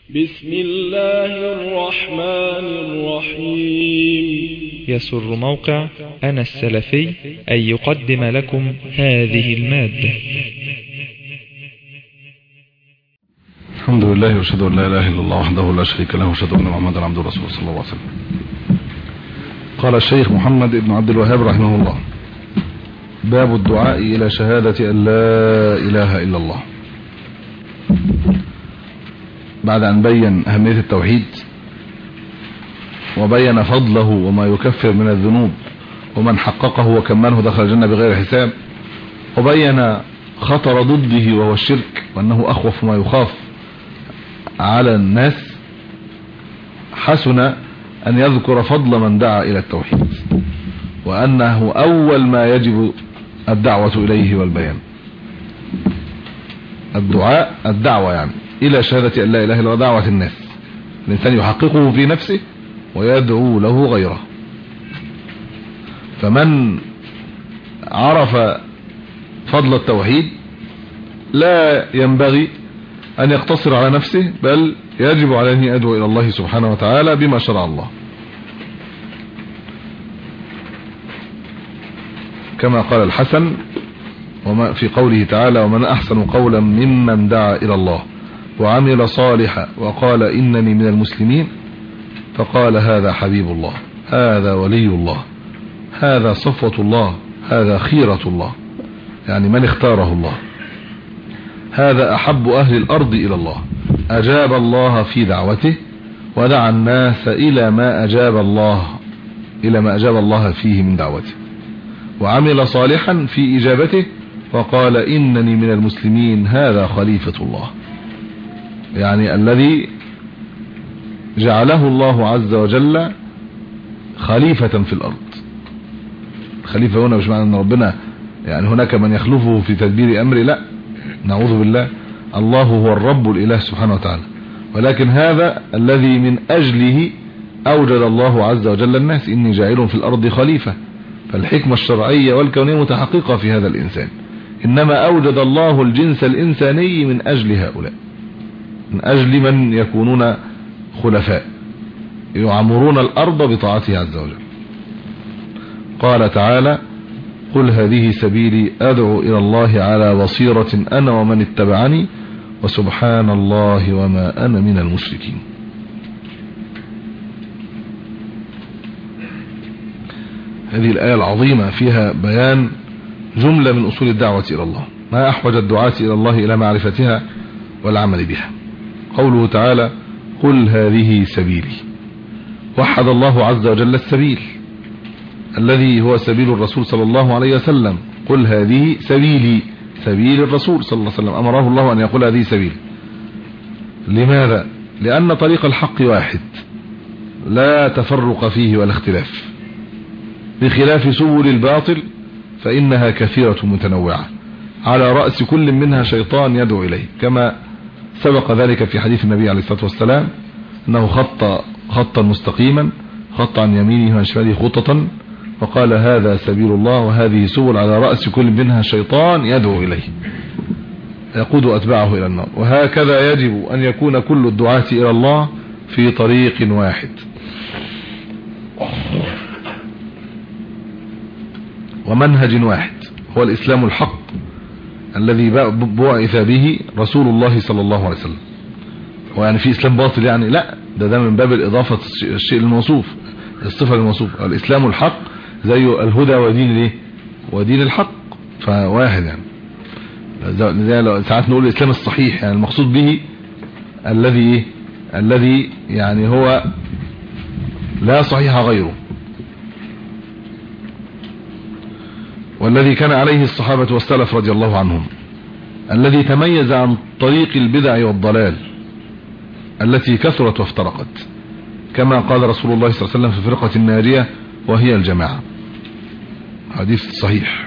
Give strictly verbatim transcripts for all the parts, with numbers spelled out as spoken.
بسم الله الرحمن الرحيم. يسر موقع أنا السلفي أن يقدم لكم هذه المادة. الحمد لله واشهد ان لا اله الا الله وحده لا شريك له واشهد ان محمدا عبده ورسوله صلى الله عليه وسلم. قال الشيخ محمد بن عبد الوهاب رحمه الله: باب الدعاء الى شهادة ان لا اله الا الله. بعد ان بين اهمية التوحيد وبين فضله وما يكفر من الذنوب ومن حققه وكمله دخل الجنة بغير حساب، وبين خطر ضده وهو الشرك وانه اخوف ما يخاف على الناس، حسن ان يذكر فضل من دعا الى التوحيد وانه اول ما يجب الدعوة اليه والبيان. الدعاء الدعوة يعني الى شهادة ان لا اله الا الله، دعوة الناس، الانسان يحققه في نفسه ويدعو له غيره. فمن عرف فضل التوحيد لا ينبغي ان يقتصر على نفسه، بل يجب عليه ان يدعو الى الله سبحانه وتعالى بما شرع الله، كما قال الحسن وما في قوله تعالى: ومن احسن قولا ممن دعا الى الله وعمل صالحا وقال انني من المسلمين، فقال هذا حبيب الله، هذا ولي الله، هذا صفوة الله، هذا خيرة الله، يعني من اختاره الله، هذا احب اهل الارض الى الله، اجاب الله في دعوته ودعا الناس الى ما اجاب الله الى ما اجاب الله فيه من دعوته، وعمل صالحا في اجابته وقال انني من المسلمين، هذا خليفة الله، يعني الذي جعله الله عز وجل خليفة في الارض. خليفة هنا مش معنى ان ربنا يعني هناك من يخلفه في تدبير امره، لا، نعوذ بالله، الله هو الرب الاله سبحانه وتعالى، ولكن هذا الذي من اجله اوجد الله عز وجل الناس، اني جاعل في الارض خليفة، فالحكمة الشرعية والكونية متحققة في هذا الانسان، انما اوجد الله الجنس الانساني من اجل هؤلاء، من اجل من يكونون خلفاء يعمرون الارض بطاعته عز وجل. قال تعالى: قل هذه سبيلي ادعو الى الله على بصيرة انا ومن اتبعني وسبحان الله وما انا من المشركين. هذه الآية العظيمة فيها بيان جملة من اصول الدعوة الى الله، ما احوج الدعاة الى الله الى معرفتها والعمل بها. قوله تعالى: قل هذه سبيلي، وحد الله عز وجل السبيل الذي هو سبيل الرسول صلى الله عليه وسلم. قل هذه سبيلي، سبيل الرسول صلى الله عليه وسلم، امره الله ان يقول هذه سبيل. لماذا؟ لان طريق الحق واحد لا تفرق فيه ولا اختلاف، بخلاف سبل الباطل فانها كثيرة متنوعة، على رأس كل منها شيطان يدعو اليه، كما سبق ذلك في حديث النبي عليه الصلاة والسلام انه خط خطا مستقيما، خط عن يمينه وعن شماله خططا، وقال هذا سبيل الله وهذه سبل على رأس كل منها شيطان يدعو إليه يقود أتباعه إلى النار. وهكذا يجب أن يكون كل الدعاة إلى الله في طريق واحد ومنهج واحد، هو الإسلام الحق الذي بعث به رسول الله صلى الله عليه وسلم. ويعني في إسلام باطل يعني لا، ده ده من باب الإضافة الشيء الموصوف، الصفة الموصوف. الإسلام الحق زي الهدى ودين الايه ودين الحق، فواحد يعني. زي ساعات نقول الإسلام الصحيح، يعني المقصود به الذي ايه الذي يعني هو لا صحيح غيره، والذي كان عليه الصحابة والسلف رضي الله عنهم، الذي تميز عن طريق البدع والضلال التي كثرت وافترقت، كما قال رسول الله صلى الله عليه وسلم في الفرقة الناجية وهي الجماعة، حديث صحيح.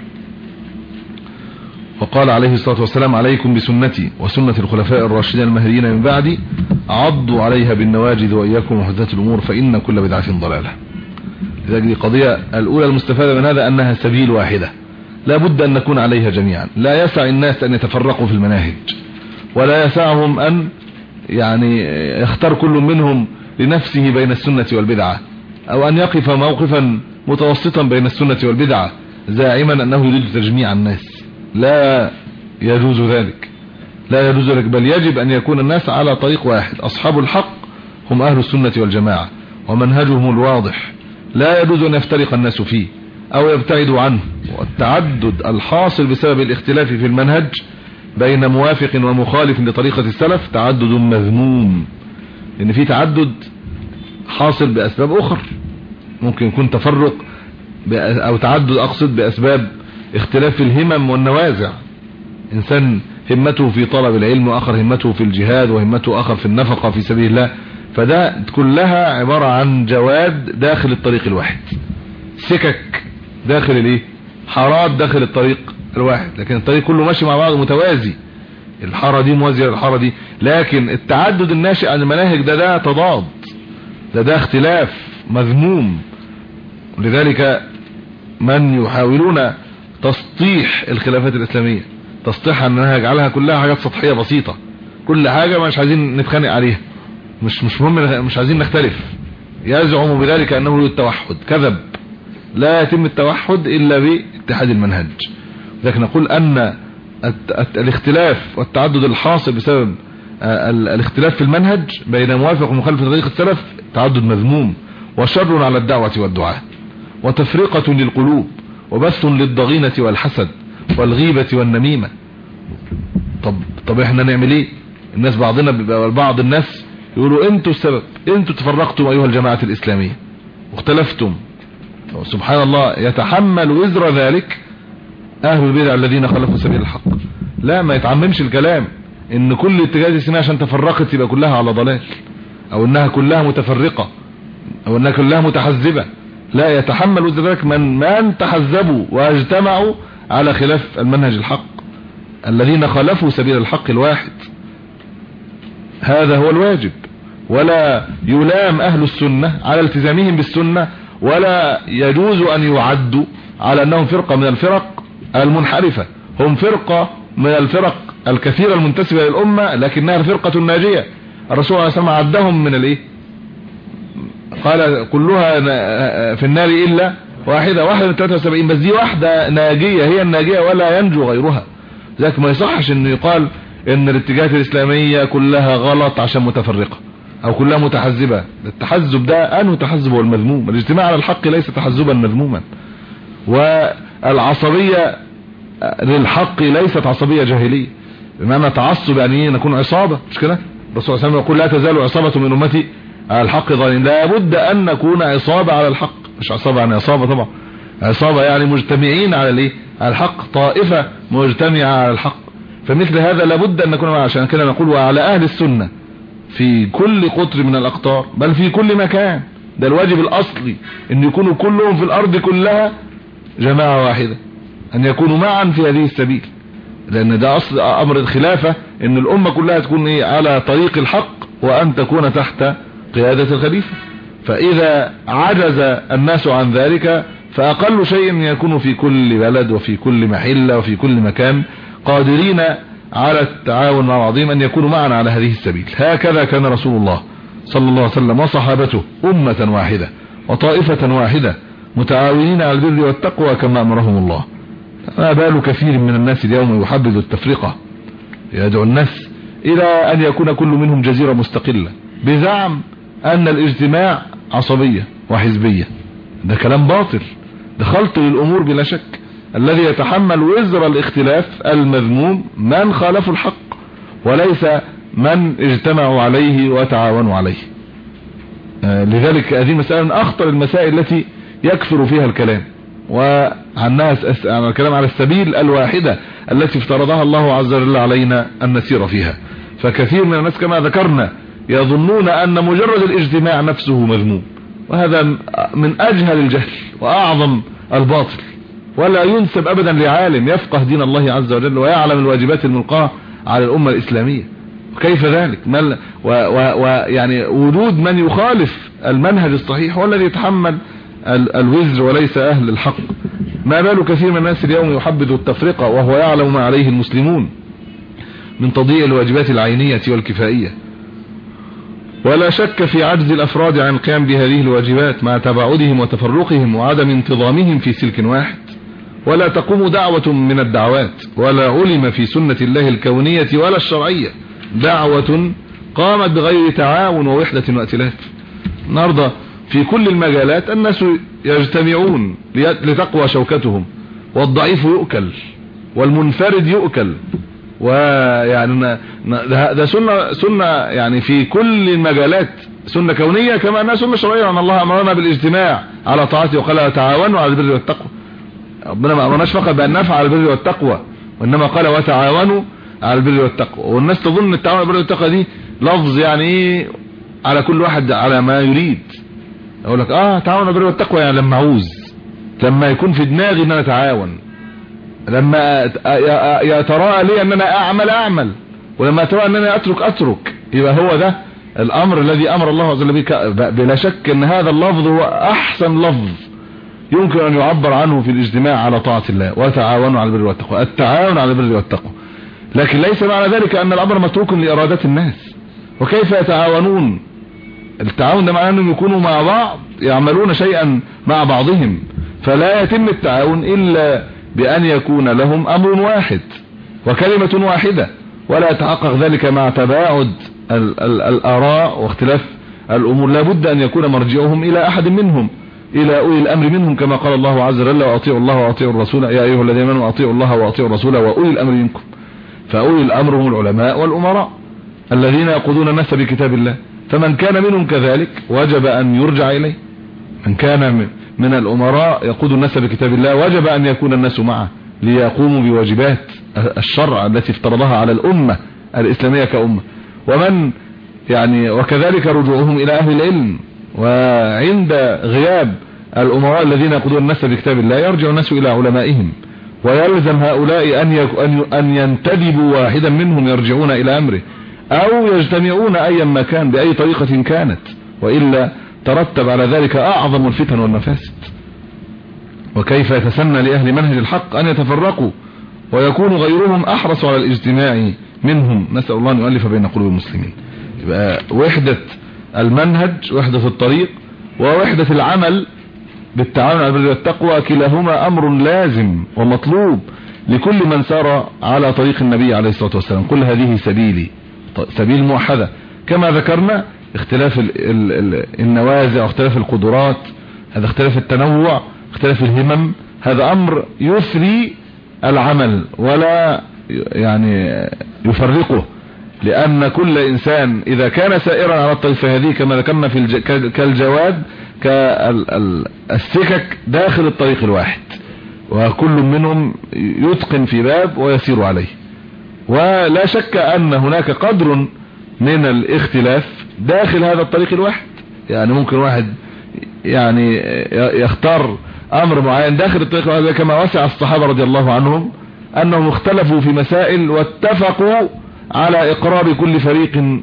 وقال عليه الصلاة والسلام: عليكم بسنتي وسنة الخلفاء الراشدين المهديين من بعدي، عضوا عليها بالنواجذ وإياكم محدثات الأمور فإن كل بدعة ضلالة. لذلك القضية الأولى المستفادة من هذا أنها سبيل واحدة لا بد أن نكون عليها جميعا، لا يسع الناس أن يتفرقوا في المناهج، ولا يسعهم أن يعني يختار كل منهم لنفسه بين السنة والبدعة، او ان يقف موقفا متوسطا بين السنة والبدعة زاعما انه يريد تجميع الناس. لا يجوز ذلك، لا يجوز ذلك، بل يجب ان يكون الناس على طريق واحد. اصحاب الحق هم اهل السنة والجماعة ومنهجهم الواضح، لا يجوز ان يفترق الناس فيه او يبتعدوا عنه. والتعدد الحاصل بسبب الاختلاف في المنهج بين موافق ومخالف لطريقة السلف تعدد مذموم، لان في تعدد حاصل باسباب اخرى، ممكن يكون تفرق او تعدد اقصد باسباب اختلاف الهمم والنوازع. انسان همته في طلب العلم، واخر همته في الجهاد، وهمته اخر في النفقة في سبيل الله، فده كلها عبارة عن جواد داخل الطريق الواحد، سكك داخل الايه حارات داخل الطريق الواحد، لكن الطريق كله ماشي مع بعض متوازي، الحارة دي موازية للحارة دي. لكن التعدد الناشئ عن المناهج ده ده تضاد، ده ده اختلاف مذموم. لذلك من يحاولون تسطيح الخلافات الإسلامية، تسطيحها انها يجعلها كلها حاجات سطحية بسيطة، كل حاجة مش عايزين نتخانق عليها، مش مش مهم، مش عايزين نختلف، يزعم بذلك انه له التوحد. كذب، لا يتم التوحد الا باتحاد المنهج. لذلك نقول ان الاختلاف والتعدد الحاصل بسبب الاختلاف في المنهج بين موافق ومخالف لطريق السلف تعدد مذموم، وشر على الدعوة والدعاء، وتفرقة للقلوب، وبث للضغينة والحسد والغيبة والنميمة. طب طب احنا نعمل ايه؟ الناس بعضنا بعض الناس يقولوا انتوا السبب، انتوا تفرقتم ايها الجماعة الاسلامية واختلفتم. سبحان الله، يتحمل وزر ذلك اهل البدع الذين خالفوا سبيل الحق. لا، ما يتعممش الكلام ان كل اتجاهات الاسلامية عشان تفرقت يبقى كلها على ضلال، او انها كلها متفرقة، او انها كلها متحزبة. لا، يتحمل وزر ذلك من من تحزبوا واجتمعوا على خلاف المنهج الحق، الذين خالفوا سبيل الحق الواحد. هذا هو الواجب. ولا يلام اهل السنة على التزامهم بالسنة، ولا يجوز ان يعدوا على انهم فرقة من الفرق المنحرفة. هم فرقة من الفرق الكثيرة المنتسبة للأمة، لكنها الفرقة الناجية. الرسول عليه الصلاة والسلام عدهم من الايه، قال كلها في النار الا واحدة، واحدة من ثلاثة وسبعين، بس دي واحدة ناجية، هي الناجية ولا ينجو غيرها. ذلك ما يصحش ان يقال ان الاتجاهات الاسلامية كلها غلط عشان متفرقة او كلها متحزبة. التحزب ده انه تحزب والمذموم. الاجتماع على الحق ليس تحزبا مذموما، والعصبية للحق ليست عصبية جاهلية، بمعنى تعصب يعني نكون عصابة، مش كده؟ الرسول صلى الله عليه وسلم يقول لا تزال عصابة من امتي على الحق ظالمين. لابد ان نكون عصابة على الحق، مش عصابة يعني عصابة طبعا، عصابة يعني مجتمعين على الايه، على الحق، طائفة مجتمعة على الحق. فمثل هذا لابد ان نكون، عشان كده نقول وعلى اهل السنة في كل قطر من الاقطار، بل في كل مكان، ده الواجب الاصلي، ان يكونوا كلهم في الارض كلها جماعة واحدة، ان يكونوا معا في هذه السبيل، لان ده اصل امر الخلافة، ان الامة كلها تكون ايه، على طريق الحق، وان تكون تحت قيادة الخليفة. فاذا عجز الناس عن ذلك فاقل شيء ان يكونوا في كل بلد وفي كل محلة وفي كل مكان قادرين على التعاون مع بعضهم، ان يكونوا معنا على هذه السبيل. هكذا كان رسول الله صلى الله عليه وسلم وصحابته أمة واحدة وطائفة واحدة متعاونين على البر والتقوى كما أمرهم الله. ما بال كثير من الناس اليوم يحبذ التفرقة، يدعو الناس إلى أن يكون كل منهم جزيرة مستقلة بزعم أن الاجتماع عصبية وحزبية. ده كلام باطل، ده خلط للأمور بلا شك. الذي يتحمل وزر الاختلاف المذموم من خالفوا الحق، وليس من اجتمعوا عليه وتعاونوا عليه. آه لذلك هذه مسألة من أخطر المسائل التي يكثر فيها الكلام، وعنها عن الكلام على السبيل الواحدة التي افترضها الله عز وجل علينا أن نسير فيها. فكثير من الناس كما ذكرنا يظنون أن مجرد الاجتماع نفسه مذموم، وهذا من أجهل الجهل وأعظم الباطل، ولا ينسب أبدا لعالم يفقه دين الله عز وجل ويعلم الواجبات الملقاة على الأمة الإسلامية. كيف ذلك؟ ويعني وجود من يخالف المنهج الصحيح هو الذي يتحمل الوزر وليس أهل الحق. ما بال كثير من الناس اليوم يحبذ التفرقة وهو يعلم ما عليه المسلمون من تضييع الواجبات العينية والكفائية. ولا شك في عجز الأفراد عن القيام بهذه الواجبات مع تباعدهم وتفرقهم وعدم انتظامهم في سلك واحد. ولا تقوم دعوة من الدعوات ولا علم في سنة الله الكونية ولا الشرعية دعوة قامت بغير تعاون ووحدة وائتلاف. النهارده في كل المجالات الناس يجتمعون لتقوى شوكتهم، والضعيف يؤكل والمنفرد يؤكل. ويعني ده سنة سنة يعني في كل المجالات، سنة كونية كما انها سنة شرعية، ان الله امرنا بالاجتماع على طاعته وقال تعاونوا على البر والتقوى. ربنا ما امرناش فقط بان نفعل على البر والتقوى، وانما قال وتعاونوا على البر والتقوى. والناس تظن التعاون على البر والتقوى دي لفظ يعني ايه على كل واحد على ما يريد. اقول لك اه تعاون على البر والتقوى يعني لما اعوز، لما يكون في دماغي ان انا اتعاون، لما يتراءى لي ان انا اعمل اعمل، ولما يتراءى ان انا اترك اترك. يبقى هو ده الامر الذي امر الله عز وجل به. بلا شك ان هذا اللفظ هو احسن لفظ يمكن ان يعبر عنه في الاجتماع على طاعة الله، وتعاونوا على البر والتقوى، التعاون على البر والتقوى. لكن ليس معنى ذلك ان الامر متروك لارادات الناس. وكيف يتعاونون؟ التعاون ده معناه انهم يكونوا مع بعض يعملون شيئا مع بعضهم، فلا يتم التعاون الا بان يكون لهم امر واحد وكلمة واحدة، ولا يتحقق ذلك مع تباعد ال ال الاراء واختلاف الامور. لا بد ان يكون مرجعهم الى احد منهم، الى اولي الامر منهم، كما قال الله عز وجل واطيعوا الله واطيعوا الرسول يا ايها الذين امنوا اطيعوا الله واطيعوا الرسول واولي الامر منكم. فاولي الامر هم العلماء والامراء الذين يقودون الناس بكتاب الله، فمن كان منهم كذلك وجب ان يرجع اليه. من كان من الامراء يقود الناس بكتاب الله وجب ان يكون الناس معه ليقوموا بواجبات الشرع التي افترضها على الامة الاسلامية كأمة. ومن يعني وكذلك رجوعهم الى اهل العلم. وعند غياب الامراء الذين يقودون الناس بكتاب الله يرجع الناس الى علمائهم، ويلزم هؤلاء ان ان ينتدبوا واحدا منهم يرجعون الى امره، او يجتمعون ايا ما كان باي طريقة كانت، والا ترتب على ذلك اعظم الفتن والمفاسد. وكيف يتسنى لاهل منهج الحق ان يتفرقوا ويكون غيرهم احرص على الاجتماع منهم؟ نسأل الله ان يؤلف بين قلوب المسلمين. يبقى وحدة المنهج، وحدة الطريق، ووحدة العمل بالتعاون على البر والتقوى، كلاهما امر لازم ومطلوب لكل من سار على طريق النبي عليه الصلاة والسلام. كل هذه سبيلي، سبيل موحدة كما ذكرنا. اختلاف ال ال ال النوازع واختلاف القدرات، هذا اختلاف التنوع، اختلاف الهمم، هذا امر يثري العمل ولا يعني يفرقه. لان كل انسان اذا كان سائرا على الطريق فهذه كما ذكرنا في الج... كالجواد كالسكك داخل الطريق الواحد، وكل منهم يتقن في باب ويسير عليه. ولا شك ان هناك قدر من الاختلاف داخل هذا الطريق الواحد. يعني ممكن واحد يعني يختار امر معين داخل الطريق الواحد، كما وسع الصحابة رضي الله عنهم انهم اختلفوا في مسائل واتفقوا على اقرار كل فريق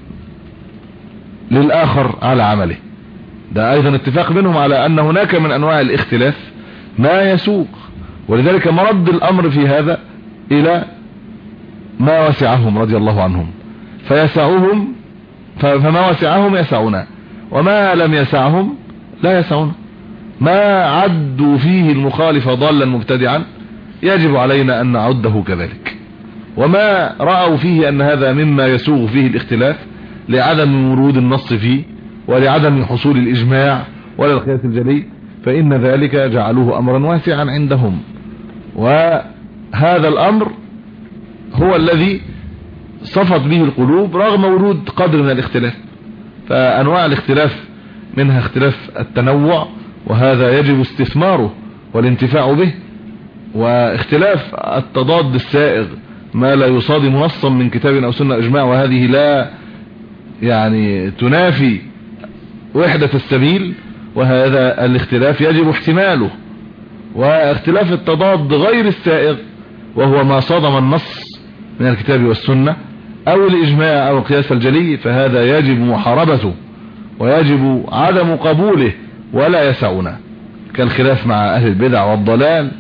للاخر على عمله. ده ايضا اتفاق منهم على ان هناك من انواع الاختلاف ما يسوق. ولذلك مرد الامر في هذا الى ما وسعهم رضي الله عنهم، فيسعهم فما وسعهم يسعنا، وما لم يسعهم لا يسعنا. ما عدوا فيه المخالف ضالا مبتدعا يجب علينا ان نعده كذلك، وما رأوا فيه ان هذا مما يسوغ فيه الاختلاف لعدم ورود النص فيه ولعدم حصول الاجماع ولا القياس الجلي، فان ذلك جعلوه امرا واسعا عندهم. وهذا الامر هو الذي صفت به القلوب رغم ورود قدر من الاختلاف. فانواع الاختلاف منها اختلاف التنوع، وهذا يجب استثماره والانتفاع به، واختلاف التضاد السائغ ما لا يصادم نصا من كتاب او سنة اجماع، وهذه لا يعني تنافي وحدة السبيل، وهذا الاختلاف يجب احتماله. واختلاف التضاد غير السائغ وهو ما صادم النص من الكتاب والسنة او الاجماع او القياس الجلي، فهذا يجب محاربته ويجب عدم قبوله ولا يسعنا، كالخلاف مع اهل البدع والضلال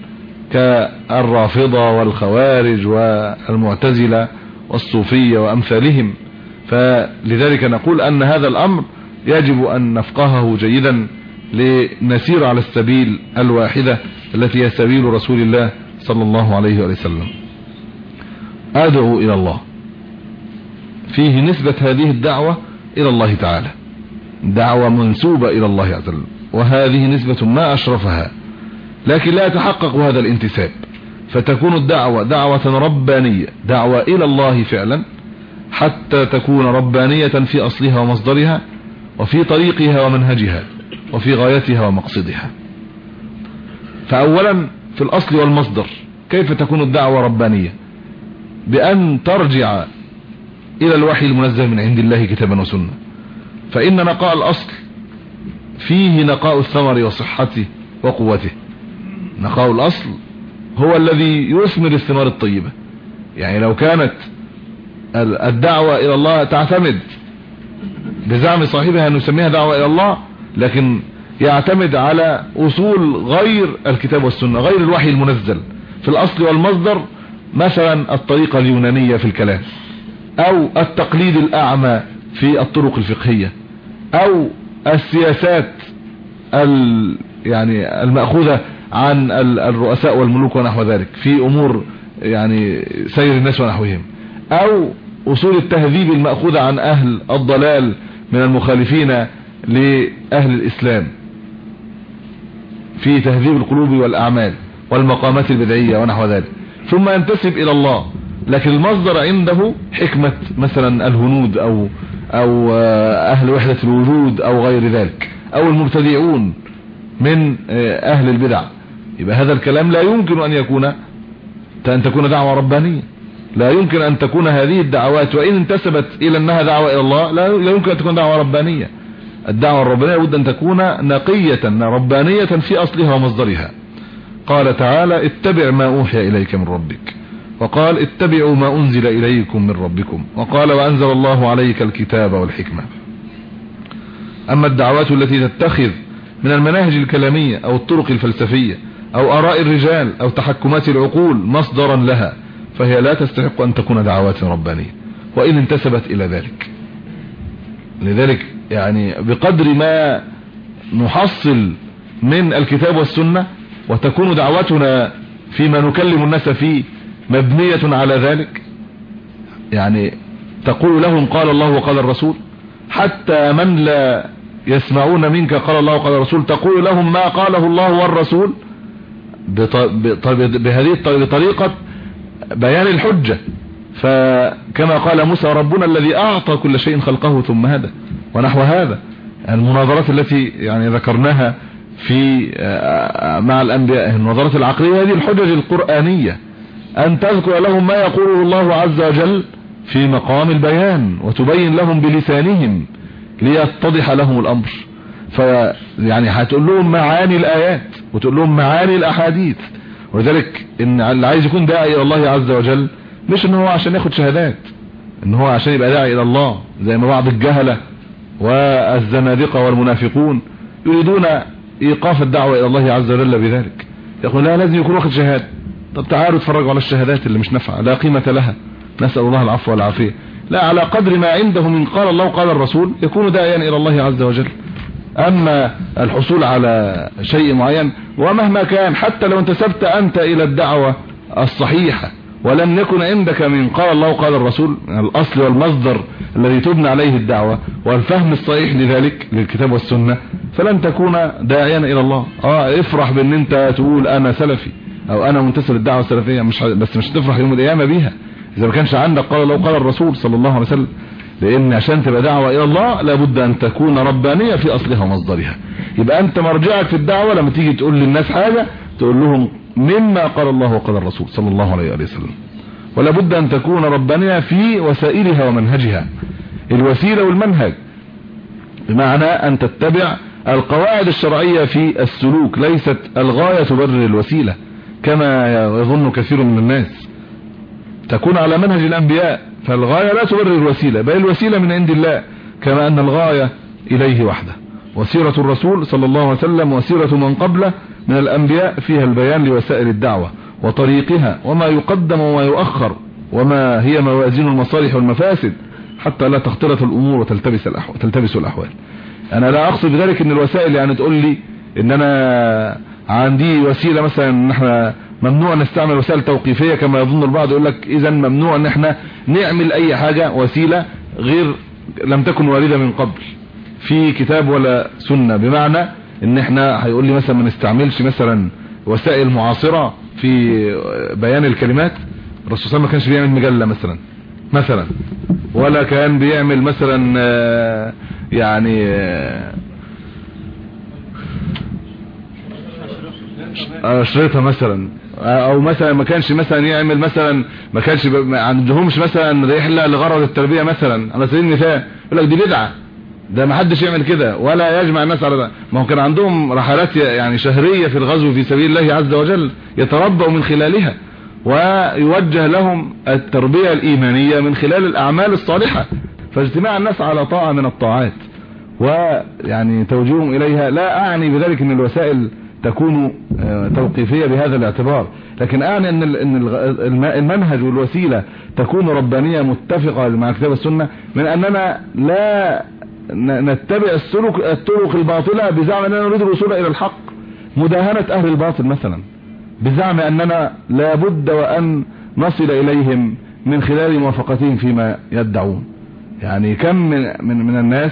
كالرافضة والخوارج والمعتزلة والصوفية وامثالهم. فلذلك نقول أن هذا الأمر يجب أن نفقهه جيدا لنسير على السبيل الواحدة التي هي سبيل رسول الله صلى الله عليه وسلم. أدعو إلى الله فيه نسبة هذه الدعوة إلى الله تعالى، دعوة منسوبة إلى الله عز وجل، وهذه نسبة ما أشرفها، لكن لا يتحقق هذا الانتساب، فتكون الدعوة دعوة ربانية، دعوة إلى الله فعلا، حتى تكون ربانية في أصلها ومصدرها وفي طريقها ومنهجها وفي غايتها ومقصدها. فأولا في الأصل والمصدر كيف تكون الدعوة ربانية؟ بأن ترجع إلى الوحي المنزل من عند الله كتابا وسنة، فإن نقاء الأصل فيه نقاء الثمر وصحته وقوته. نقاء الأصل هو الذي يثمر الثمار الطيبة. يعني لو كانت الدعوة إلى الله تعتمد بزعم صاحبها أن يسميها دعوة إلى الله، لكن يعتمد على أصول غير الكتاب والسنة، غير الوحي المنزل في الأصل والمصدر، مثلا الطريقة اليونانية في الكلام، أو التقليد الأعمى في الطرق الفقهية، أو السياسات يعني المأخوذة عن الرؤساء والملوك ونحو ذلك في أمور يعني سير الناس ونحوهم، أو أصول التهذيب المأخوذة عن أهل الضلال من المخالفين لأهل الإسلام في تهذيب القلوب والأعمال والمقامات البدعية ونحو ذلك، ثم ينتسب إلى الله. لكن المصدر عنده حكمة مثلا الهنود أو, أو أهل وحدة الوجود أو غير ذلك، أو المبتدعون من أهل البدع. يبقى هذا الكلام لا يمكن أن يكون أن تكون دعوة ربانية، لا يمكن أن تكون هذه الدعوات وإن انتسبت إلى أنها دعوة إلى الله لا يمكن أن تكون دعوة ربانية. الدعوة الربانية بد أن تكون نقية ربانية في أصلها ومصدرها. قال تعالى اتبع ما أوحي إليك من ربك، وقال اتبعوا ما أنزل إليكم من ربكم، وقال وأنزل الله عليك الكتاب والحكمة. أما الدعوات التي تتخذ من المناهج الكلامية أو الطرق الفلسفية أو آراء الرجال أو تحكمات العقول مصدرا لها، فهي لا تستحق أن تكون دعوات ربانية وإن انتسبت إلى ذلك. لذلك يعني بقدر ما نحصل من الكتاب والسنة وتكون دعوتنا فيما نكلم الناس فيه مبنية على ذلك، يعني تقول لهم قال الله وقال الرسول، حتى من لا يسمعون منك قال الله وقال الرسول تقول لهم ما قاله الله والرسول بهذه بطريقة بيان الحجة. فكما قال موسى ربنا الذي أعطى كل شيء خلقه ثم هدى ونحو هذا. المناظرات التي يعني ذكرناها في مع الأنبياء، المناظرات العقلية، هذه الحجج القرآنية، أن تذكر لهم ما يقوله الله عز وجل في مقام البيان وتبين لهم بلسانهم ليتضح لهم الأمر. فيعني هتقول لهم معاني الآيات وتقول لهم معاني الأحاديث. ولذلك إن اللي عايز يكون داعي إلى الله عز وجل مش إن هو عشان ياخد شهادات، إن هو عشان يبقى داعي إلى الله، زي ما بعض الجهلة والزنادقة والمنافقون يريدون إيقاف الدعوة إلى الله عز وجل بذلك. يقول لا لازم يكون واخد شهادة. طب تعالوا اتفرجوا على الشهادات اللي مش نافعة لا قيمة لها، نسأل الله العفو والعافية. لا، على قدر ما عنده من قال الله وقال الرسول يكون داعيا إلى الله عز وجل. أما الحصول على شيء معين ومهما كان، حتى لو انتسبت أنت إلى الدعوة الصحيحة ولم يكن عندك من قال الله وقال الرسول الأصل والمصدر الذي تبنى عليه الدعوة والفهم الصحيح لذلك للكتاب والسنة، فلن تكون داعيا إلى الله. اه افرح بأن انت تقول أنا سلفي أو أنا منتسب للدعوة السلفية، مش بس مش تفرح يوم القيامة بيها إذا ما كانش عندك قال الله وقال الرسول صلى الله عليه وسلم. لأن عشان تبقى دعوة إلى الله لابد أن تكون ربانية في أصلها ومصدرها. يبقى أنت مرجعك في الدعوة لما تيجي تقول للناس حاجة تقول لهم مما قال الله وقال الرسول صلى الله عليه وسلم. ولابد أن تكون ربانية في وسائلها ومنهجها، الوسيلة والمنهج، بمعنى أن تتبع القواعد الشرعية في السلوك، ليست الغاية تبرر الوسيلة كما يظن كثير من الناس. تكون على منهج الأنبياء، فالغاية لا تبرر الوسيلة، بل الوسيلة من عند الله، كما أن الغاية إليه وحده. وسيرة الرسول صلى الله عليه وسلم وسيرة من قبله من الأنبياء فيها البيان لوسائل الدعوة وطريقها وما يقدم وما يؤخر وما هي موازين المصالح والمفاسد حتى لا تختلط الامور وتلتبس الاحوال تلتبس الاحوال. انا لا اقصد بذلك ان الوسائل يعني تقول لي ان انا عندي وسيله مثلا ان احنا ممنوع نستعمل وسائل توقيفيه كما يظن البعض، يقول لك اذا ممنوع ان احنا نعمل اي حاجه وسيله غير لم تكن وارده من قبل في كتاب ولا سنه، بمعنى ان احنا هيقول لي مثلا ما نستعملش مثلا وسائل معاصره في بيان الكلمات. الرسول صلى الله عليه وسلم ما كانش بيعمل مجله مثلا مثلا ولا كان بيعمل مثلا يعني اشرطه مثلا، او مثلا ما كانش مثلا يعمل مثلا ما كانش ما عندهمش مثلا رحله لغرض التربيه مثلا على سبيل المثال، يقول لك دي بدعه، ده ما حدش يعمل كده ولا يجمع الناس على ده. ما هو كان عندهم رحلات يعني شهريه في الغزو في سبيل الله عز وجل يتربوا من خلالها، ويوجه لهم التربيه الايمانيه من خلال الاعمال الصالحه. فاجتماع الناس على طاعه من الطاعات ويعني توجيههم اليها، لا اعني بذلك ان الوسائل تكون توقيفية بهذا الاعتبار، لكن اعني ان المنهج والوسيلة تكون ربانية متفقة مع كتاب السنة، من اننا لا نتبع السلوك الطرق الباطلة بزعم اننا نريد الوصول الى الحق، مداهنة اهل الباطل مثلا بزعم اننا لابد وان نصل اليهم من خلال موافقتهم فيما يدعون. يعني كم من, من, من الناس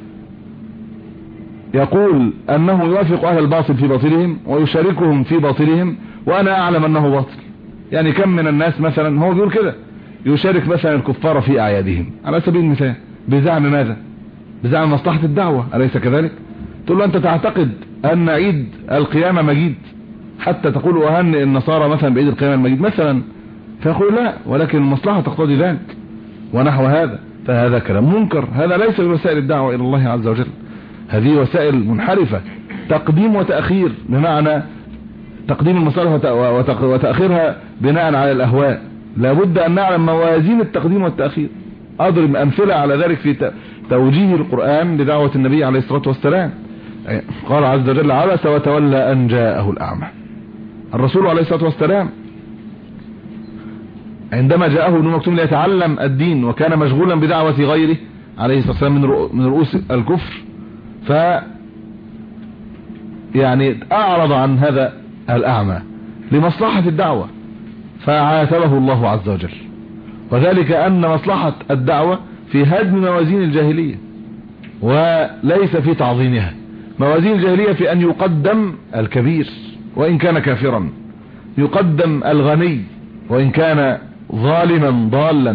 يقول انه يوافق اهل الباطل في باطلهم ويشاركهم في باطلهم وانا اعلم انه باطل. يعني كم من الناس مثلا هو بيقول كده يشارك مثلا الكفار في اعيادهم على سبيل المثال بزعم ماذا؟ بزعم مصلحة الدعوة، اليس كذلك؟ تقول له انت تعتقد ان عيد القيامة مجيد حتى تقول اهنئ النصارى مثلا بعيد القيامة المجيد مثلا، فيقول لا، ولكن المصلحة تقتضي ذلك ونحو هذا. فهذا كلام منكر، هذا ليس من وسائل الدعوة الى الله عز وجل، هذه وسائل منحرفة، تقديم وتأخير، بمعنى تقديم المصالح وتأخيرها بناء على الأهواء. لابد أن نعلم موازين التقديم والتأخير. أضرب أمثلة على ذلك في توجيه القرآن لدعوة النبي عليه الصلاة والسلام. قال عز وجل عبس وتولى أن جاءه الأعمى. الرسول عليه الصلاة والسلام عندما جاءه ابن مكتوم ليتعلم الدين وكان مشغولا بدعوة غيره عليه الصلاة والسلام من رؤوس الكفر، ف يعني اعرض عن هذا الاعمى لمصلحة الدعوة فعاتبه الله عز وجل، وذلك ان مصلحة الدعوة في هدم موازين الجاهلية وليس في تعظيمها. موازين الجاهلية في ان يقدم الكبير وان كان كافرا، يقدم الغني وان كان ظالما ضالا،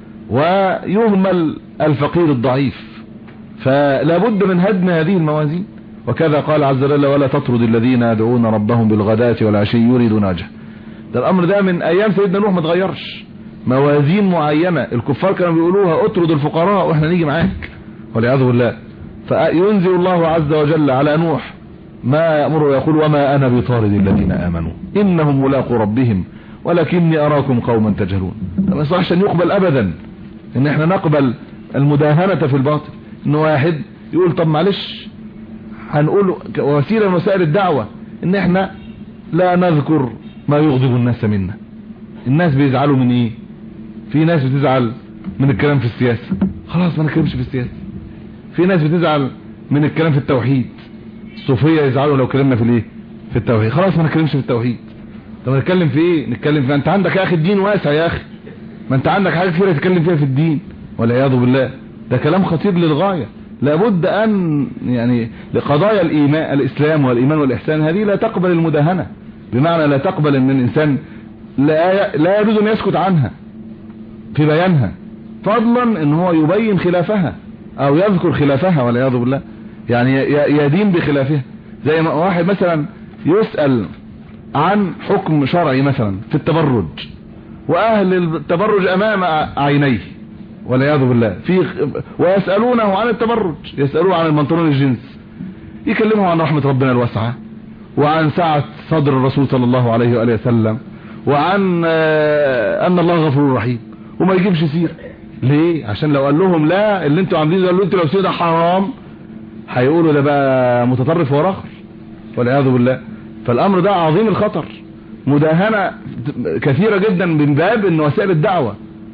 ويهمل الفقير الضعيف. فلا بد من هدم هذه الموازين. وكذا قال عز وجل ولا تطرد الذين يدعون ربهم بالغداة والعشي يريدون وجهه. ده الامر ده من ايام سيدنا نوح ما اتغيرش. موازين معينة الكفار كانوا بيقولوها اطرد الفقراء واحنا نيجي معاك والعياذ بالله. فينزل الله عز وجل على نوح ما يأمر ويقول وما انا بطارد الذين امنوا انهم ملاقوا ربهم ولكني اراكم قوما تجهلون. ما يصحش ان يقبل ابدا ان احنا نقبل المداهنة في الباطل، ان واحد يقول طب معلش هنقول وسيلة من وسائل الدعوة ان احنا لا نذكر ما يغضب الناس منا. الناس بيزعلوا من ايه؟ في ناس بتزعل من الكلام في السياسة، خلاص ما نتكلمش في السياسة. في ناس بتزعل من الكلام في التوحيد، الصوفية يزعلوا لو كلمنا في الايه؟ في التوحيد، خلاص ما نتكلمش في التوحيد. طب نتكلم في ايه؟ نتكلم في انت عندك يا اخي الدين واسع يا اخي، ما انت عندك حاجات كثيرة تتكلم فيها في الدين والعياذ بالله. ده كلام خطير للغاية. لابد ان يعني لقضايا الايمان الاسلام والايمان والاحسان هذه لا تقبل المداهنة، بمعنى لا تقبل ان الانسان لا لا يجوز ان يسكت عنها في بيانها، فضلا ان هو يبين خلافها او يذكر خلافها والعياذ بالله، يعني يدين بخلافها. زي ما واحد مثلا يسأل عن حكم شرعي مثلا في التبرج، واهل التبرج امام عينيه والعياذ بالله، في ويسألونه عن التبرج، يسألوه عن البنطلون الجنس، يكلمه عن رحمة ربنا الواسعة وعن سعة صدر الرسول صلى الله عليه وآله وسلم وعن ان الله غفور رحيم، وما يجيبش سيرة. ليه؟ عشان لو قال لهم لا اللي انتوا عاملين ده اللي انتوا لابسينه ده حرام، هيقولوا ده بقى متطرف وراخر والعياذ بالله. فالامر ده عظيم الخطر، مداهنة كثيرة جدا من باب ان وسائل الدعوة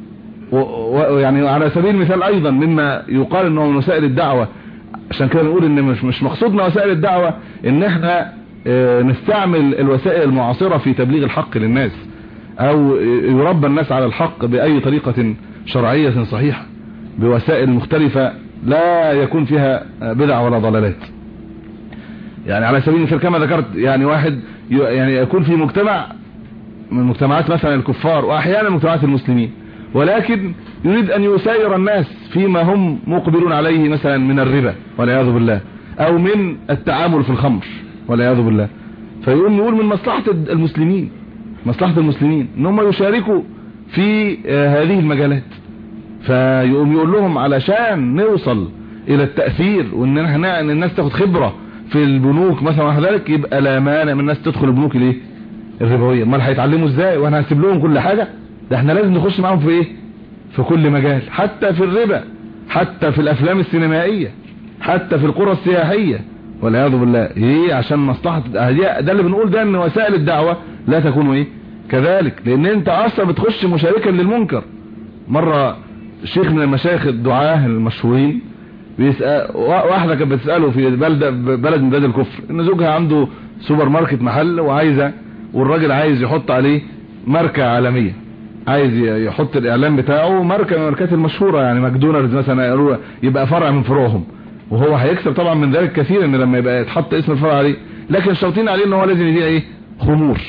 ويعني على سبيل المثال ايضا مما يقال انه من وسائل الدعوة، عشان كده نقول ان مش مش مقصودنا وسائل الدعوة ان احنا نستعمل الوسائل المعاصرة في تبليغ الحق للناس او يربى الناس على الحق باي طريقة شرعية صحيحة بوسائل مختلفة لا يكون فيها بدع ولا ضلالات. يعني على سبيل المثال كما ذكرت، يعني واحد يعني يكون في مجتمع من مجتمعات مثلا الكفار واحيانا مجتمعات المسلمين، ولكن يريد ان يساير الناس فيما هم مقبلون عليه مثلا من الربا والعياذ بالله، او من التعامل في الخمر والعياذ بالله، فيقوم يقول من مصلحة المسلمين مصلحة المسلمين ان هم يشاركوا في هذه المجالات، فيقوم يقول لهم علشان نوصل الى التأثير وان احنا ان الناس تاخد خبرة في البنوك مثلا وحذلك، يبقى لا مانع من الناس تدخل البنوك الايه الربوية. امال هيتعلموا ازاي وانا هسيب لهم كل حاجة؟ ده احنا لازم نخش معاهم في ايه في كل مجال، حتى في الربا، حتى في الافلام السينمائية، حتى في القرى السياحية والعياذ بالله. ايه عشان مصلحة ده اللي بنقول ده ان وسائل الدعوة لا تكون ايه كذلك، لان انت اصلا بتخش مشاركا للمنكر. مرة شيخ من المشايخ الدعاة المشهورين بيسأل واحدة كانت بتسأله في بلد بلد من بلاد الكفر ان زوجها عنده سوبر ماركت محل وعايزة، والراجل عايز يحط عليه ماركة عالمية، عايز يحط الاعلان بتاعه ماركة من الماركات المشهورة، يعني ماكدونالدز مثلا يبقى فرع من فروعهم، وهو هيكسب طبعا من ذلك كثير ان لما يبقى يتحط اسم الفرع عليه، لكن شرطين عليه ان هو لازم يبيع ايه خمور.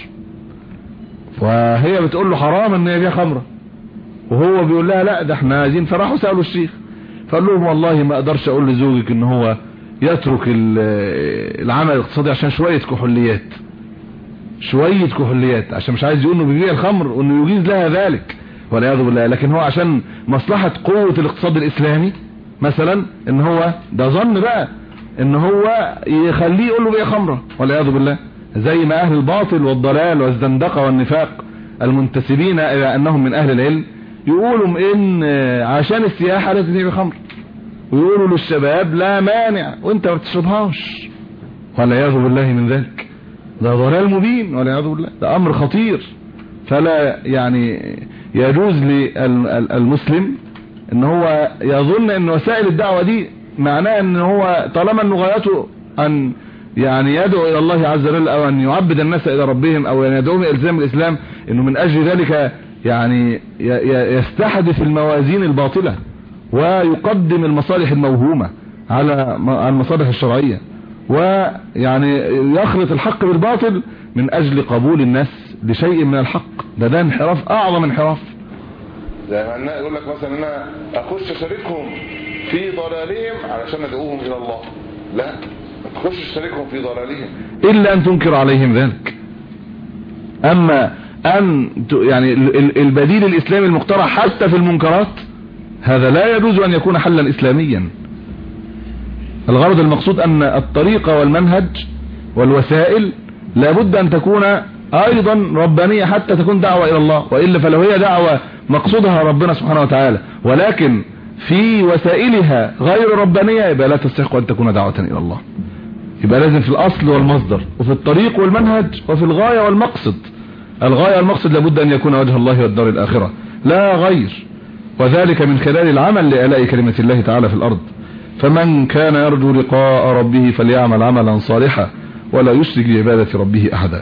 وهي بتقول له حرام ان يبيع خمرة، وهو بيقول لها لا ده احنا عايزين. فراحوا سألوا الشيخ فقال لهم والله ما اقدرش اقول لزوجك ان هو يترك العمل الاقتصادي عشان شوية كحوليات شوية كحوليات عشان مش عايز يقول انه بيبيع الخمر وانه يجيز لها ذلك والعياذ بالله، لكن هو عشان مصلحة قوة الاقتصاد الاسلامي مثلا ان هو ده ظن بقى ان هو يخليه يقول له بيع خمرة والعياذ بالله، زي ما اهل الباطل والضلال والزندقة والنفاق المنتسبين الى انهم من اهل العلم يقولوا ان عشان السياحة لازم يبيع خمر، ويقولوا للشباب لا مانع وانت ما بتشربهاش والعياذ بالله من ذلك. ده ضلال مبين والعياذ بالله، ده امر خطير. فلا يعني يجوز للمسلم ان هو يظن ان وسائل الدعوة دي معناه ان هو طالما انه غايته ان يعني يدعو الى الله عز وجل او ان يعبد الناس الى ربهم او ان يدعوهم الى الزام الاسلام، انه من اجل ذلك يعني يستحدث الموازين الباطلة ويقدم المصالح الموهومة على المصالح الشرعية، ويعني يخلط الحق بالباطل من اجل قبول الناس لشيء من الحق. ده ده انحراف اعظم انحراف. زي ما الناس يقول لك مثلا انا اخش اشاركهم في ضلالهم علشان ادعوهم الى الله، لا ما تخش تشاركهم في ضلالهم الا ان تنكر عليهم ذلك. اما ان يعني البديل الاسلامي المقترح حتى في المنكرات هذا لا يجوز ان يكون حلا اسلاميا. الغرض المقصود ان الطريقة والمنهج والوسائل لابد ان تكون ايضا ربانية حتى تكون دعوة الى الله، وإلا فلو هي دعوة مقصودها ربنا سبحانه وتعالى ولكن في وسائلها غير ربانية يبقى لا تستحق ان تكون دعوة الى الله. يبقى لازم في الاصل والمصدر وفي الطريق والمنهج وفي الغاية والمقصد. الغاية والمقصد لابد ان يكون وجه الله والدار الاخرة لا غير، وذلك من خلال العمل لإعلاء كلمة الله تعالى في الارض. فمن كان يرجو لقاء ربه فليعمل عملا صالحا ولا يشرك بعبادة ربه احدا.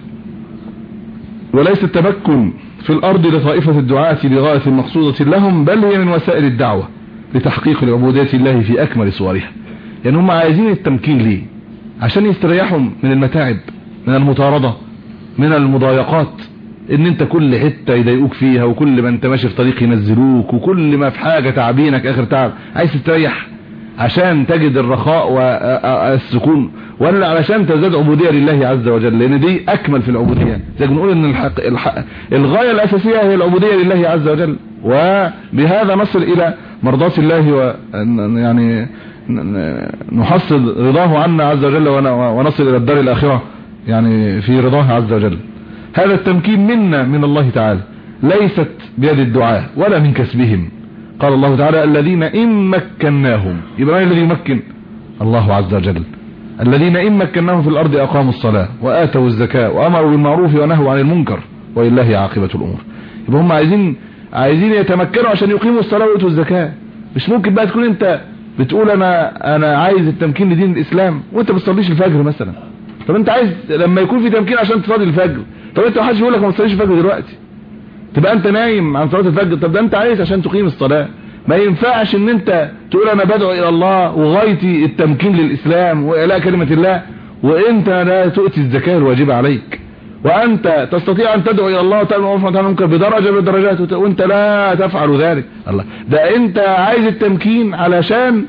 وليس التمكن في الارض لطائفة الدعاة لغاية مقصودة لهم، بل هي من وسائل الدعوة لتحقيق العبودية الله في اكمل صورها. يعني هم عايزين التمكين ليه؟ عشان يستريحوا من المتاعب، من المطاردة، من المضايقات، ان انت كل حتة يضايقوك فيها، وكل ما انت ماشي في طريق ينزلوك، وكل ما في حاجة تعبينك اخر تعب. عايز تستريح عشان تجد الرخاء والسكون، ولا علشان تزداد عبودية لله عز وجل؟ لان دي اكمل في العبودية. زي بنقول ان الحق الحق الغاية الاساسية هي العبودية لله عز وجل، وبهذا نصل الى مرضاة الله، ويعني نحصل رضاه عنا عز وجل ونصل الى الدار الاخرة يعني في رضاه عز وجل. هذا التمكين منا من الله تعالى، ليست بيد الدعاء ولا من كسبهم. قال الله تعالى الذين إن مكناهم، يبقى من الذي يمكن؟ الله عز وجل. الذين إن مكناهم في الأرض أقاموا الصلاة وآتوا الزكاة وأمروا بالمعروف ونهوا عن المنكر ولله عاقبة الأمور. يبقى هم عايزين عايزين يتمكنوا عشان يقيموا الصلاة ويؤتوا الزكاة. مش ممكن بقى تكون انت بتقول انا انا عايز التمكين لدين الاسلام وانت ما بتصليش الفجر مثلا. طب انت عايز لما يكون في تمكين عشان تصلي الفجر، طب انت ما حدش يقول لك ما تصليش الفجر دلوقتي، تبقى انت نايم عن صلاة الفجر. طب ده انت عايز عشان تقيم الصلاة. ما ينفعش ان انت تقول انا بدعو الى الله وغايتي التمكين للاسلام واعلاء كلمة الله وانت لا تؤتي الزكاة الواجبة عليك، وانت تستطيع ان تدعو الى الله وتأمر بالمعروف وتنهى عن المنكر بدرجة من الدرجات وانت لا تفعل ذلك. الله، ده انت عايز التمكين علشان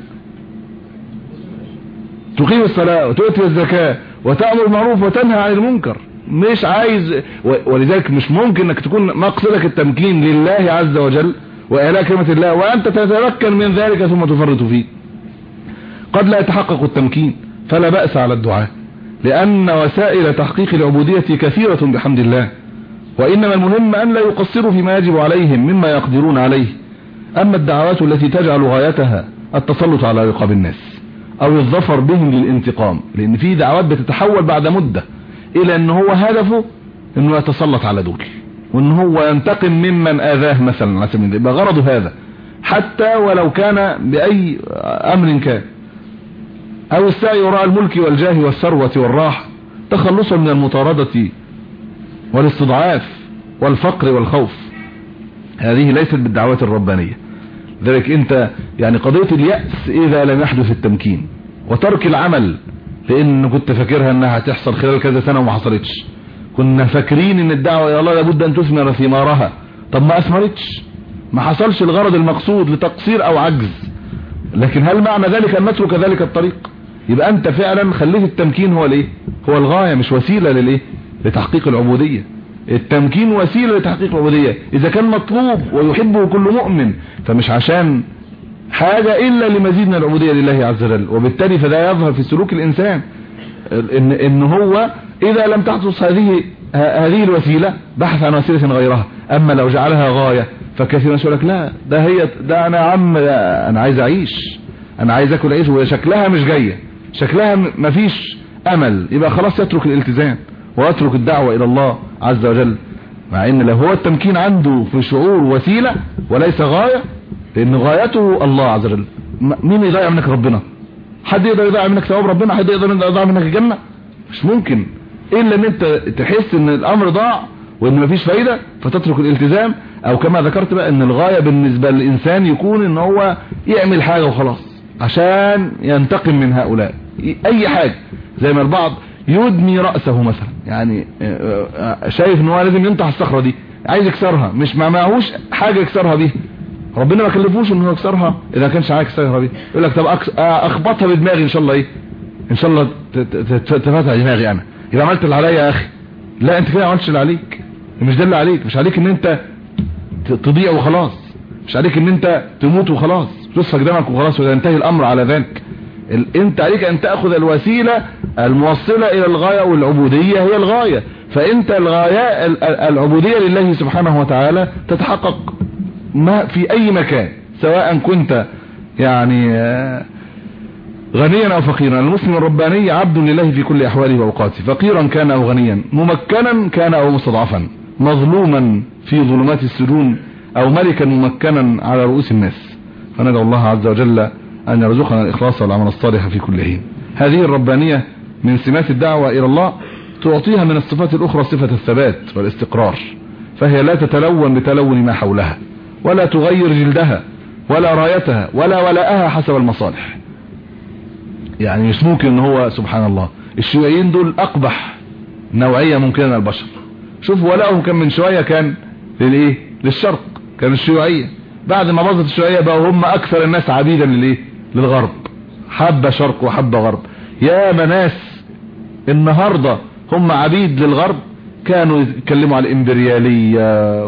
تقيم الصلاة وتؤتي الزكاة وتأمر بالمعروف وتنهى عن المنكر، مش عايز. ولذلك مش ممكن انك تكون مقصدك التمكين لله عز وجل وإعلاء كلمة الله وأنت تتمكن من ذلك ثم تفرط فيه. قد لا يتحقق التمكين فلا بأس على الدعاء، لأن وسائل تحقيق العبودية كثيرة بحمد الله، وإنما المهم أن لا يقصروا فيما يجب عليهم مما يقدرون عليه. أما الدعوات التي تجعل غايتها التسلط على رقاب الناس أو الظفر بهم للانتقام، لأن في دعوات بتتحول بعد مدة إلى أن هو هدفه أنه يتسلط على دول وأن هو ينتقم ممن آذاه مثلا على سبيل المثال، يبقى غرضه هذا حتى ولو كان بأي أمر كان، أو السعي وراء الملك والجاه والثروة والراحة تخلصا من المطاردة والاستضعاف والفقر والخوف. هذه ليست بالدعوات الربانية. ذلك انت يعني قضية اليأس اذا لم يحدث التمكين وترك العمل، لان كنت فاكرها انها هتحصل خلال كذا سنة وما حصلتش. كنا فاكرين ان الدعوة الى الله لابد ان تثمر ثمارها، طب ما اثمرتش، ما حصلش الغرض المقصود لتقصير او عجز. لكن هل معنى ذلك ان نترك ذلك الطريق؟ يبقى انت فعلا خليت التمكين هو الايه، هو الغاية مش وسيلة للايه، لتحقيق العبودية. التمكين وسيلة لتحقيق العبودية اذا كان مطلوب ويحبه كل مؤمن، فمش عشان حاجة الا لمزيد من العبودية لله عز وجل. وبالتالي فده يظهر في سلوك الانسان ان, إن هو اذا لم تحدث هذه هذه الوسيلة بحث عن وسيلة غيرها. اما لو جعلها غاية فكثير يقول لك لا ده هي ده انا عم انا عايز اعيش، انا عايز اكل عيش وشكلها مش جاية، شكلها مفيش امل، يبقى خلاص يترك الالتزام ويترك الدعوة الى الله عز وجل. مع ان لو هو التمكين عنده في شعور وسيلة وليس غاية، لان غايته الله عز وجل. مين يضيع منك ربنا؟ حد يقدر يضيع منك ثواب ربنا؟ حد يقدر يضيع منك الجنة؟ مش ممكن، الا ان انت تحس ان الامر ضاع وان مفيش فايدة فتترك الالتزام. او كما ذكرت بقى ان الغاية بالنسبة للانسان يكون ان هو يعمل حاجة وخلاص عشان ينتقم من هؤلاء، اي حاجة. زي ما البعض يدمي رأسه مثلا، يعني شايف ان هو لازم ينطح الصخرة دي، عايز يكسرها، مش ما معهوش حاجة يكسرها بيها، ربنا ما كلفوش ان هو يكسرها اذا كانش عايز يكسرها بيها. يقول لك طب اخبطها بدماغي ان شاء الله، ايه ان شاء الله تفتح دماغي انا، يبقى عملت اللي عليا يا اخي. لا انت كده ما عملتش اللي عليك، مش ده اللي عليك. مش عليك ان انت تضيع وخلاص، مش عليك ان انت تموت وخلاص تصفك دمك وخلاص وينتهي الامر على ذلك. انت عليك ان تأخذ الوسيلة الموصلة الى الغاية، والعبودية هي الغاية. فانت الغاية العبودية لله سبحانه وتعالى تتحقق ما في اي مكان، سواء كنت يعني غنيا او فقيرا. المسلم الرباني عبد لله في كل احواله واوقاته، فقيرا كان او غنيا، ممكنا كان او مستضعفا، مظلوما في ظلمات السجون او ملكا ممكنا على رؤوس الناس. فندعو الله عز وجل ان يرزقنا الاخلاص والعمل الصالح في كل حين. هذه الربانية من سمات الدعوة الى الله، تعطيها من الصفات الاخرى صفة الثبات والاستقرار، فهي لا تتلون بتلون ما حولها، ولا تغير جلدها ولا رايتها ولا ولاءها حسب المصالح. يعني مش ممكن ان هو سبحان الله الشيوعيين دول اقبح نوعية ممكنة للبشر. شوف ولاءهم كان من شوية كان للايه، للشرق، كان الشيوعية. بعد ما باظت الشيوعية بقوا هم اكثر الناس عبيدا للايه، للغرب، حبة شرق وحبة غرب. يا مناس النهاردة هم عبيد للغرب، كانوا يتكلموا على الامبريالية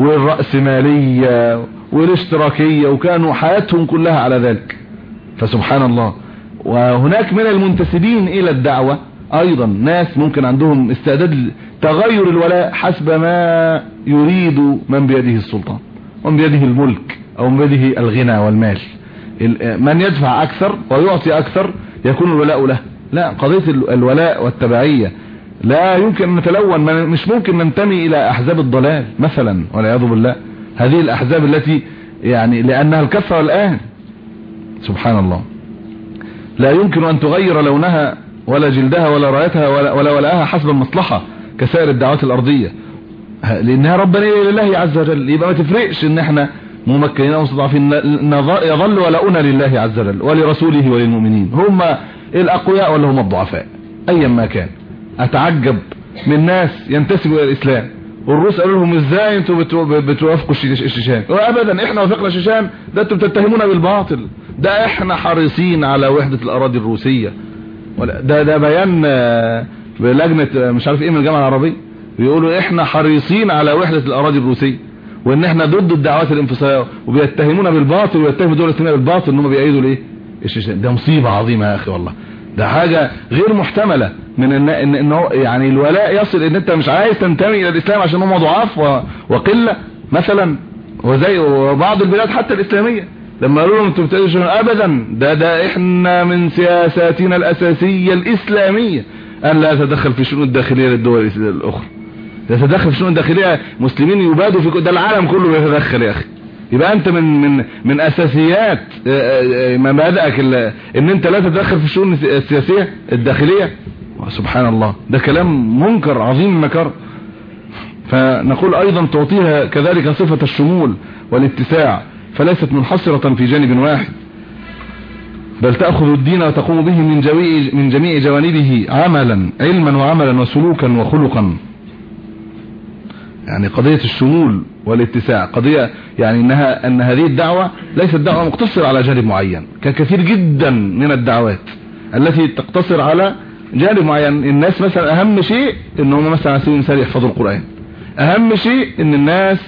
والرأسمالية والاشتراكية، وكانوا حياتهم كلها على ذلك. فسبحان الله. وهناك من المنتسبين الى الدعوة ايضا ناس ممكن عندهم استعداد تغير الولاء حسب ما يريد من بيده السلطان ومن بيده الملك او من بيده الغنى والمال. من يدفع اكثر ويعطي اكثر يكون الولاء له. لا، قضية الولاء والتبعية لا يمكن ان نتلون، مش ممكن ننتمي الى احزاب الضلال مثلا والعياذ بالله. هذه الأحزاب التي يعني لأنها الكثرة الآن سبحان الله، لا يمكن أن تغير لونها ولا جلدها ولا رايتها ولا ولا ولاها حسب المصلحة كسائر الدعوات الأرضية، لأنها ربنا لله عز وجل. يبقى ما تفرقش ان احنا ممكنين او مستضعفين، يظل ولاؤنا لله عز وجل ولرسوله وللمؤمنين، هم الأقوياء ولا هم الضعفاء أيا ما كان. أتعجب من ناس ينتسبوا إلى الإسلام والروس قالوا لهم ازاي انتوا بتوافقوا الشيشان؟ وابدا احنا وافقنا الشيشان، ده انتوا بتتهمونا بالباطل، ده احنا حريصين على وحدة الأراضي الروسية. ده ده بيان بلجنة مش عارف ايه من الجامعة العربية، بيقولوا احنا حريصين على وحدة الأراضي الروسية وان احنا ضد الدعوات الانفصالية، وبيتهمونا بالباطل ويتهموا الدول الاسلامية بالباطل ان هم بيأيدوا الايه الشيشان. ده مصيبة عظيمة يا اخي والله، ده حاجة غير محتملة من ان ان انه يعني الولاء يصل ان انت مش عايز تنتمي الى الاسلام عشان هم ضعاف وقلة مثلا، وزي وبعض البلاد حتى الاسلامية لما قالوا لهم انتوا بتقولوا ابدا، ده ده احنا من سياساتنا الاساسية الاسلامية ان لا يتدخل في الشؤون الداخلية للدول الاخرى. يتدخل في الشؤون الداخلية مسلمين يبادوا في ده العالم كله بيتدخل يا اخي. يبقى انت من من من اساسيات مبادئك ان انت لا تتدخل في الشؤون السياسية الداخلية. سبحان الله، ده كلام منكر عظيم المكر. فنقول ايضا تعطيها كذلك صفة الشمول والاتساع، فليست منحصرة في جانب واحد، بل تأخذ الدين وتقوم به من جميع من جميع جوانبه عملا علما وعملا وسلوكا وخلقا. يعني قضية الشمول والاتساع قضية يعني انها ان هذه الدعوة ليست دعوة مقتصرة على جانب معين ككثير جدا من الدعوات التي تقتصر على جانب معين. الناس مثلا اهم شيء ان هم مثلا على سبيل المثال يحفظوا القرآن، اهم شيء ان الناس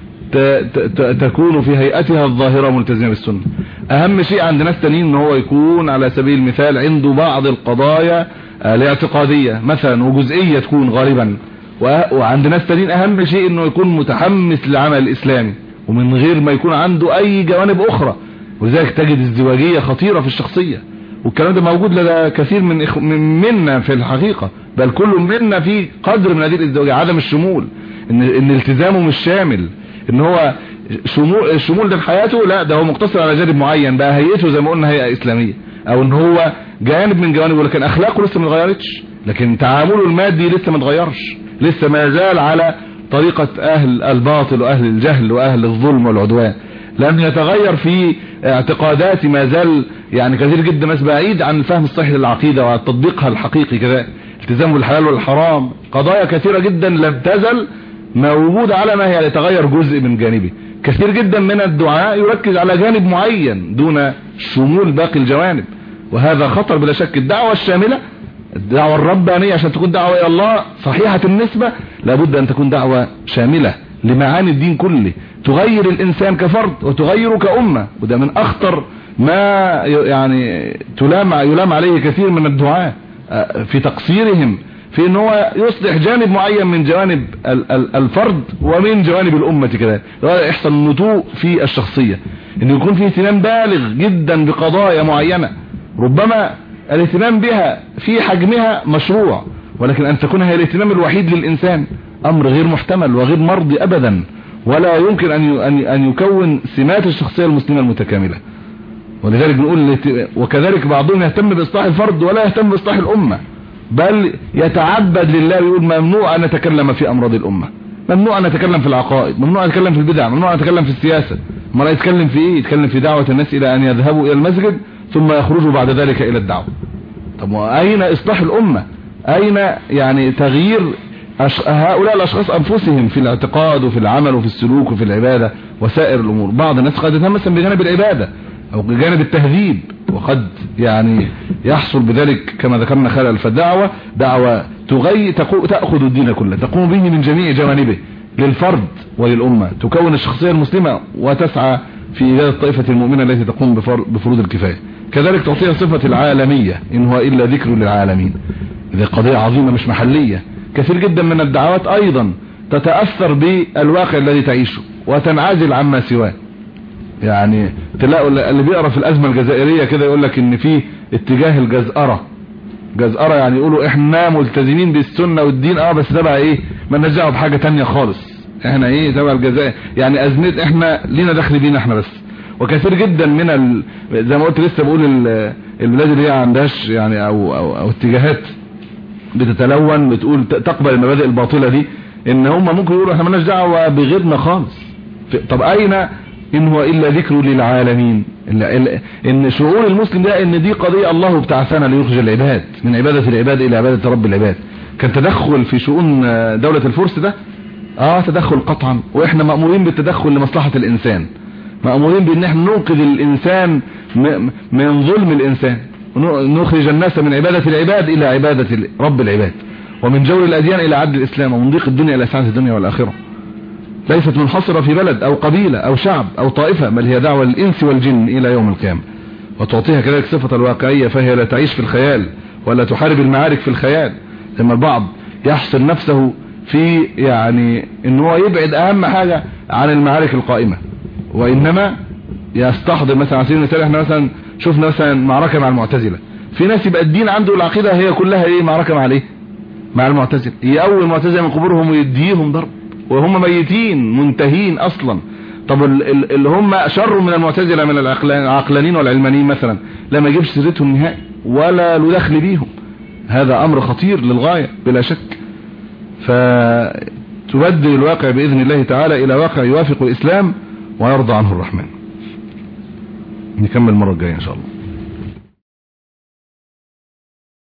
تكون في هيئتها الظاهرة ملتزمة بالسنة، اهم شيء عند ناس تانيين ان هو يكون على سبيل المثال عنده بعض القضايا الاعتقادية مثلا وجزئية تكون غالبا، وعند ناس تانيين اهم شيء انه يكون متحمس للعمل الاسلامي ومن غير ما يكون عنده اي جوانب اخرى. ولذلك تجد ازدواجية خطيرة في الشخصية، والكلام ده موجود لدى كثير من إخ... منا في الحقيقة، بل كل منا في قدر من هذه الازدواجية. عدم الشمول، ان ان التزامه مش شامل، ان هو شمول الشمول ده في حياته لا، ده هو مقتصر على جانب معين بقى، هيئته زي ما قلنا هيئة اسلامية، او ان هو جانب من جوانبه لكن اخلاقه لسه ما اتغيرتش، لكن تعامله المادي لسه ما اتغيرش، لسه ما زال على طريقة اهل الباطل واهل الجهل واهل الظلم والعدوان. لم يتغير في اعتقادات، ما زال يعني كثير جدا ناس بعيد عن الفهم الصحيح للعقيدة وتطبيقها الحقيقي كذا، التزام بالحلال والحرام، قضايا كثيرة جدا لم تزل موجودة على ما هي، يتغير جزء من جانبه. كثير جدا من الدعاء يركز على جانب معين دون شمول باقي الجوانب، وهذا خطر بلا شك. الدعوة الشاملة، الدعوة الربانية عشان تكون دعوة الى الله صحيحة النسبة لابد ان تكون دعوة شاملة لمعاني الدين كله، تغير الانسان كفرد وتغيره كأمة. وده من اخطر ما يعني تلام يلام عليه كثير من الدعاء في تقصيرهم في ان هو يصلح جانب معين من جوانب الفرد ومن جوانب الامة كذلك. يحصل نتوء في الشخصية، ان يكون فيه اهتمام بالغ جدا بقضايا معينة، ربما الاهتمام بها في حجمها مشروع، ولكن ان تكون هي الاهتمام الوحيد للانسان امر غير محتمل وغير مرضي ابدا، ولا يمكن ان ان يكون سمات الشخصية المسلمة المتكاملة. ولذلك نقول وكذلك بعضهم يهتم باصلاح الفرد ولا يهتم باصلاح الامة، بل يتعبد لله ويقول ممنوع ان نتكلم في امراض الامة، ممنوع ان نتكلم في العقائد، ممنوع ان نتكلم في البدع، ممنوع ان نتكلم في السياسة. ما يتكلم في ايه؟ يتكلم في دعوة الناس الى ان يذهبوا الى المسجد ثم يخرجوا بعد ذلك الى الدعوة. طب واين اصلاح الامة؟ اين يعني تغيير أش... هؤلاء الاشخاص انفسهم في الاعتقاد وفي العمل وفي السلوك وفي العبادة وسائر الامور؟ بعض الناس قد يتهم مثلا بجانب العبادة او بجانب التهذيب، وقد يعني يحصل بذلك كما ذكرنا خلل. فالدعوة دعوة تغي... تقو... تأخذ الدين كله، تقوم به من جميع جوانبه للفرد وللأمة، تكون الشخصية المسلمة وتسعى في إيجاد الطائفة المؤمنة التي تقوم بفر... بفروض الكفاية. كذلك تعطيها صفة العالمية، إن هو إلا ذكر للعالمين. هذه قضية عظيمة مش محلية. كثير جدا من الدعوات أيضا تتأثر بالواقع الذي تعيشه وتنعزل عما سواه. يعني تلاقوا اللي بيقرأ في الأزمة الجزائرية كده يقول لك إن فيه اتجاه الجزأرة. جزأرة يعني يقولوا إحنا ملتزمين بالسنة والدين، اه بس ده بقى إيه، ما نرجعوا بحاجة تانية خالص. احنا ايه تبع الجزائر يعني ازمه احنا لينا دخل بينا احنا بس. وكثير جدا من ال... زي ما قلت لسه بقول ال... البلاد اللي هي عندهاش يعني او او, أو اتجاهات بتتلون بتقول تقبل المبادئ الباطله دي ان هم ممكن يقولوا احنا مالناش دعوه بغيرنا خالص. طب اين ان هو الا ذكر للعالمين؟ ان شعور المسلم ده ان دي قضيه الله ابتعثنا ليخرج العباد من عباده العباد الى عباده رب العباد. كان تدخل في شؤون دوله الفرس ده اه تدخل قطعا، واحنا مأمورين بالتدخل لمصلحه الانسان، مأمورين بان احنا ننقذ الانسان من ظلم الانسان، نخرج الناس من عباده العباد الى عباده رب العباد، ومن جور الاديان الى عدل الاسلام، ومن ضيق الدنيا الى سعاده الدنيا والاخره. ليست منحصره في بلد او قبيله او شعب او طائفه، بل هي دعوه للانس والجن الى يوم القيامه. وتعطيها كذلك صفه الواقعيه، فهي لا تعيش في الخيال ولا تحارب المعارك في الخيال. لما البعض يحصر نفسه في يعني ان هو يبعد اهم حاجه عن المعارك القائمه، وانما يستحضر مثلا على سبيل المثال احنا مثلا شفنا مثلا معركه مع المعتزله، في ناس يبقى الدين عنده العقيده هي كلها ايه؟ معركه مع ايه؟ مع المعتزله. يقوي المعتزله من قبورهم ويديهم ضرب وهم ميتين منتهين اصلا. طب اللي هم شر من المعتزله من العقلانيين والعلمانيين مثلا لما يجيبش سيرتهم نهائي ولا له دخل بيهم، هذا امر خطير للغايه بلا شك. فتبدل الواقع باذن الله تعالى الى واقع يوافق الاسلام ويرضى عنه الرحمن. نكمل المره الجايه ان شاء الله.